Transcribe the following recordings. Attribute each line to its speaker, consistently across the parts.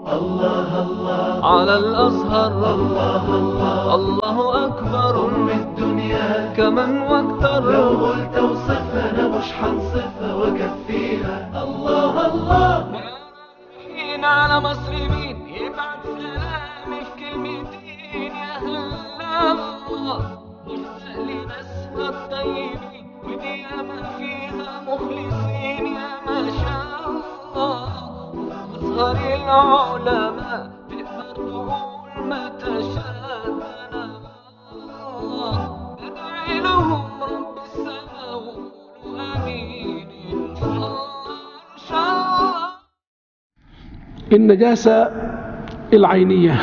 Speaker 1: الله الله على الأزهر، الله الله الله أكبر من الدنيا كمن واكتر. لو قلت وصفها أنا مش حنصفها وكفيها. الله الله حين على مصر مين يبعت سلامي في كلمتين يا هلا الله. مشتاق لناسها الطيبين ودي ياما فيها مخلصين يا ما شاء الله. أزهر العلماء تقدر تقول ما تشاء الله. ادعي لهم رب السماء وقولوا آمين إن شاء الله إن شاء الله.
Speaker 2: النجاسة العينية،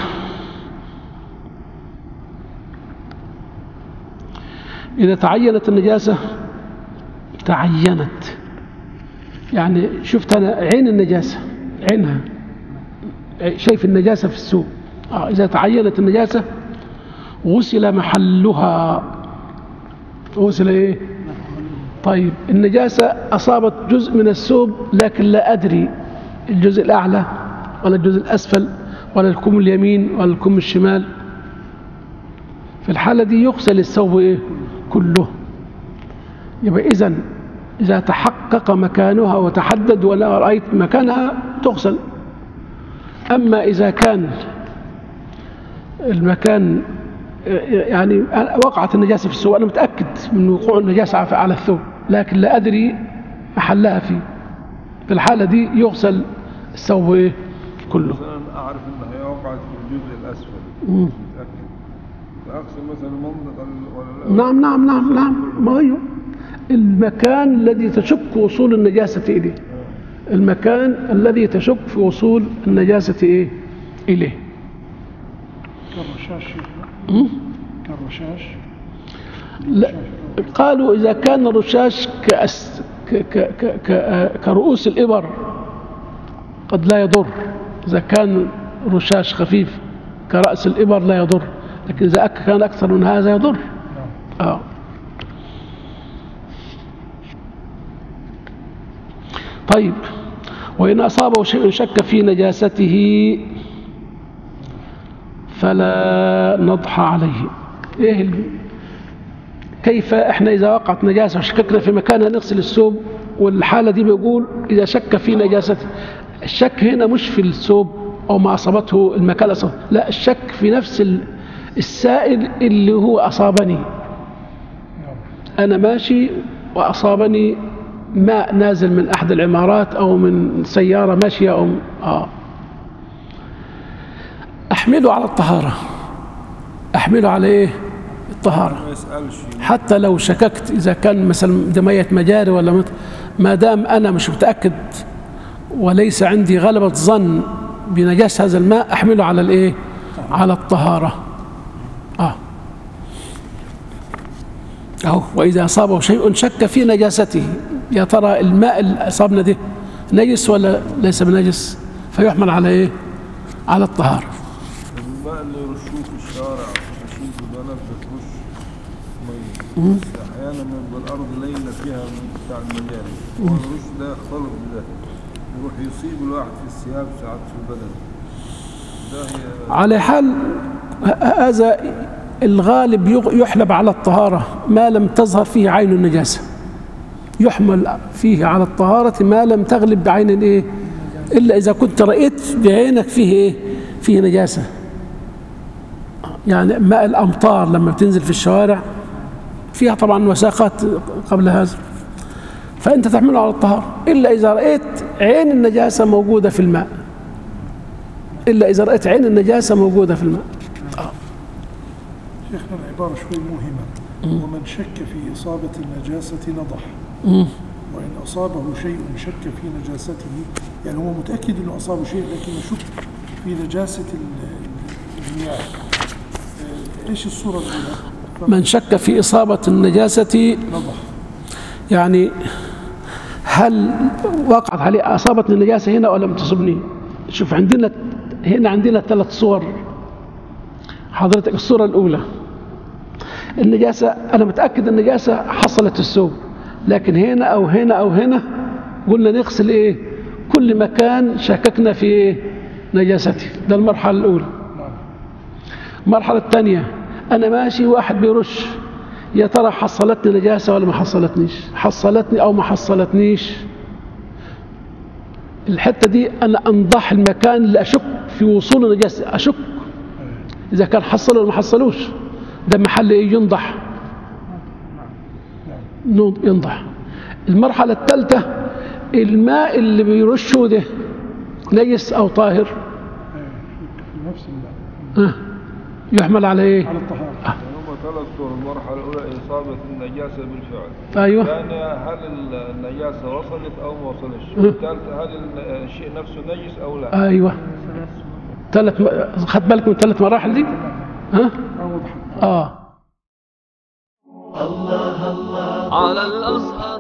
Speaker 2: إذا تعينت النجاسة، تعينت يعني شفت أنا عين النجاسة، عينها شايف النجاسة في السوق. إذا تعينت النجاسة غسل محلها. غسل إيه؟ طيب النجاسة أصابت جزء من الثوب لكن لا أدري الجزء الأعلى ولا الجزء الأسفل ولا الكم اليمين ولا الكم الشمال. في الحالة دي يغسل الثوب إيه؟ كله. يبقى إذا تحقق مكانها وتحدد ولا رأيت مكانها تغسل. أما إذا كان المكان يعني وقعت النجاسة في الثوب، أنا متأكد من وقوع النجاسة على الثوب لكن لا أدري محلها فيه، في الحالة دي يغسل الثوب إيه؟ كله.
Speaker 3: مثلا أعرف أنها وقعت في الجزء الأسفل، متأكد، فأغسل مثلا المنطقة ولا لا؟
Speaker 2: نعم ما هو المكان الذي تشك وصول النجاسة إليه، المكان الذي تشك في وصول النجاسة إيه؟ إليه.
Speaker 4: كالرشاش. كالرشاش.
Speaker 2: لا، قالوا إذا كان الرشاش كرؤوس الإبر قد لا يضر. إذا كان رشاش خفيف كرأس الإبر لا يضر، لكن إذا كان أكثر من هذا يضر. طيب، وإن أصابه شيء شك في نجاسته فلا نضح عليه. كيف إحنا إذا وقعت نجاسة وشككنا في مكانها نغسل الثوب؟ والحالة دي بيقول إذا شك في نجاسته. الشك هنا مش في الثوب أو ما أصابته المكان أصابه، لا، الشك في نفس السائل اللي هو أصابني. أنا ماشي وأصابني ماء نازل من أحد العمارات أو من سيارة ماشية أو أحمله على الطهارة. أحمله على إيه؟ الطهارة. حتى لو شككت إذا كان مثلا دمية مجاري ولا ما دام أنا مش متأكد وليس عندي غلبة ظن بنجاسة هذا الماء، أحمله على الإيه؟ على الطهارة. وإذا أصابه شيء شك في نجاسته، يا ترى الماء اللي أصابنا ده نجس ولا ليس بنجس، فيحمل على إيه؟ على الطهارة.
Speaker 3: الماء اللي يرشوه في الشارع ماشيين في البلد بترش مية، أحيانا يبقى الأرض ليلة فيها من بتاع المجاري، والرش ده يختلط بده يروح يصيب الواحد في الثياب ساعات في البلد.
Speaker 2: على حال هذا الغالب يحلب على الطهارة ما لم تظهر فيه عين النجاسة، يحمل فيه على الطهارة ما لم تغلب بعين الإيه؟ إلا إذا كنت رأيت بعينك فيه إيه؟ فيه نجاسة. يعني ماء الأمطار لما بتنزل في الشوارع فيها طبعا وساخات قبل هذا، فأنت تحمله على الطهارة إلا إذا رأيت عين النجاسة موجودة في الماء، إلا إذا رأيت عين النجاسة موجودة في الماء.
Speaker 4: شيخنا العبارة شوي موهمة. ومن شك في إصابة النجاسة نضح. وإن أصابه شيء شك في نجاسته، يعني هو متأكد أنه أصابه شيء لكن يشك في نجاسة المياه. إيش الصورة الأولى؟
Speaker 2: من شك في إصابة النجاسة
Speaker 4: نضح،
Speaker 2: يعني هل وقعت عليه أصابتني النجاسة هنا ولا لم تصبني؟ شوف عندنا 3 صور حضرتك. الصورة الأولى النجاسة، أنا متأكد النجاسة حصلت الثوب، لكن هنا أو هنا أو هنا قلنا نغسل إيه؟ كل مكان شككنا في إيه؟ نجاستي. ده المرحلة الأولى. المرحلة الثانية أنا ماشي واحد بيرش، يا ترى حصلتني نجاسة ولا ما حصلتنيش، حصلتني أو ما حصلتنيش. الحتة دي أنا أنضح المكان اللي أشك في وصول النجاسة، أشك إذا كان حصل ولا ما حصلوش، ده محل إيه؟ ينضح، ينضح. المرحلة الثالثة الماء اللي بيرشه ده نجس أو طاهر،
Speaker 4: نفس الماء
Speaker 2: يحمل على إيه؟
Speaker 4: على الطهارة.
Speaker 3: هم ثلاث صور. المرحلة الأولى إصابة النجاسة بالفعل.
Speaker 2: أيوة.
Speaker 3: الثانية هل النجاسة وصلت أو ما وصلتش. الثالثة هل الشيء نفسه نجس أو لا.
Speaker 2: أيوة. خد بالك من ثلاث مراحل دي؟ ها؟
Speaker 1: على الأزهر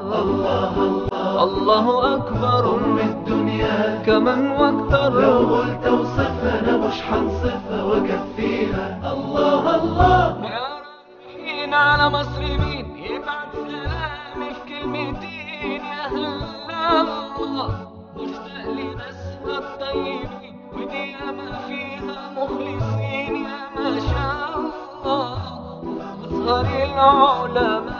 Speaker 1: الله أكبر الدنيا كمن واكتر. لو قلت اوصفها أنا مش حنصفها وكفيها. الله يا رايحين على مصر مين يبعت سلامي في كلمتين. يا هلا الله مشتاق لناسها الطيبين ودي ياما فيها مخلصين. يا ما شاء الله أزهر العلماء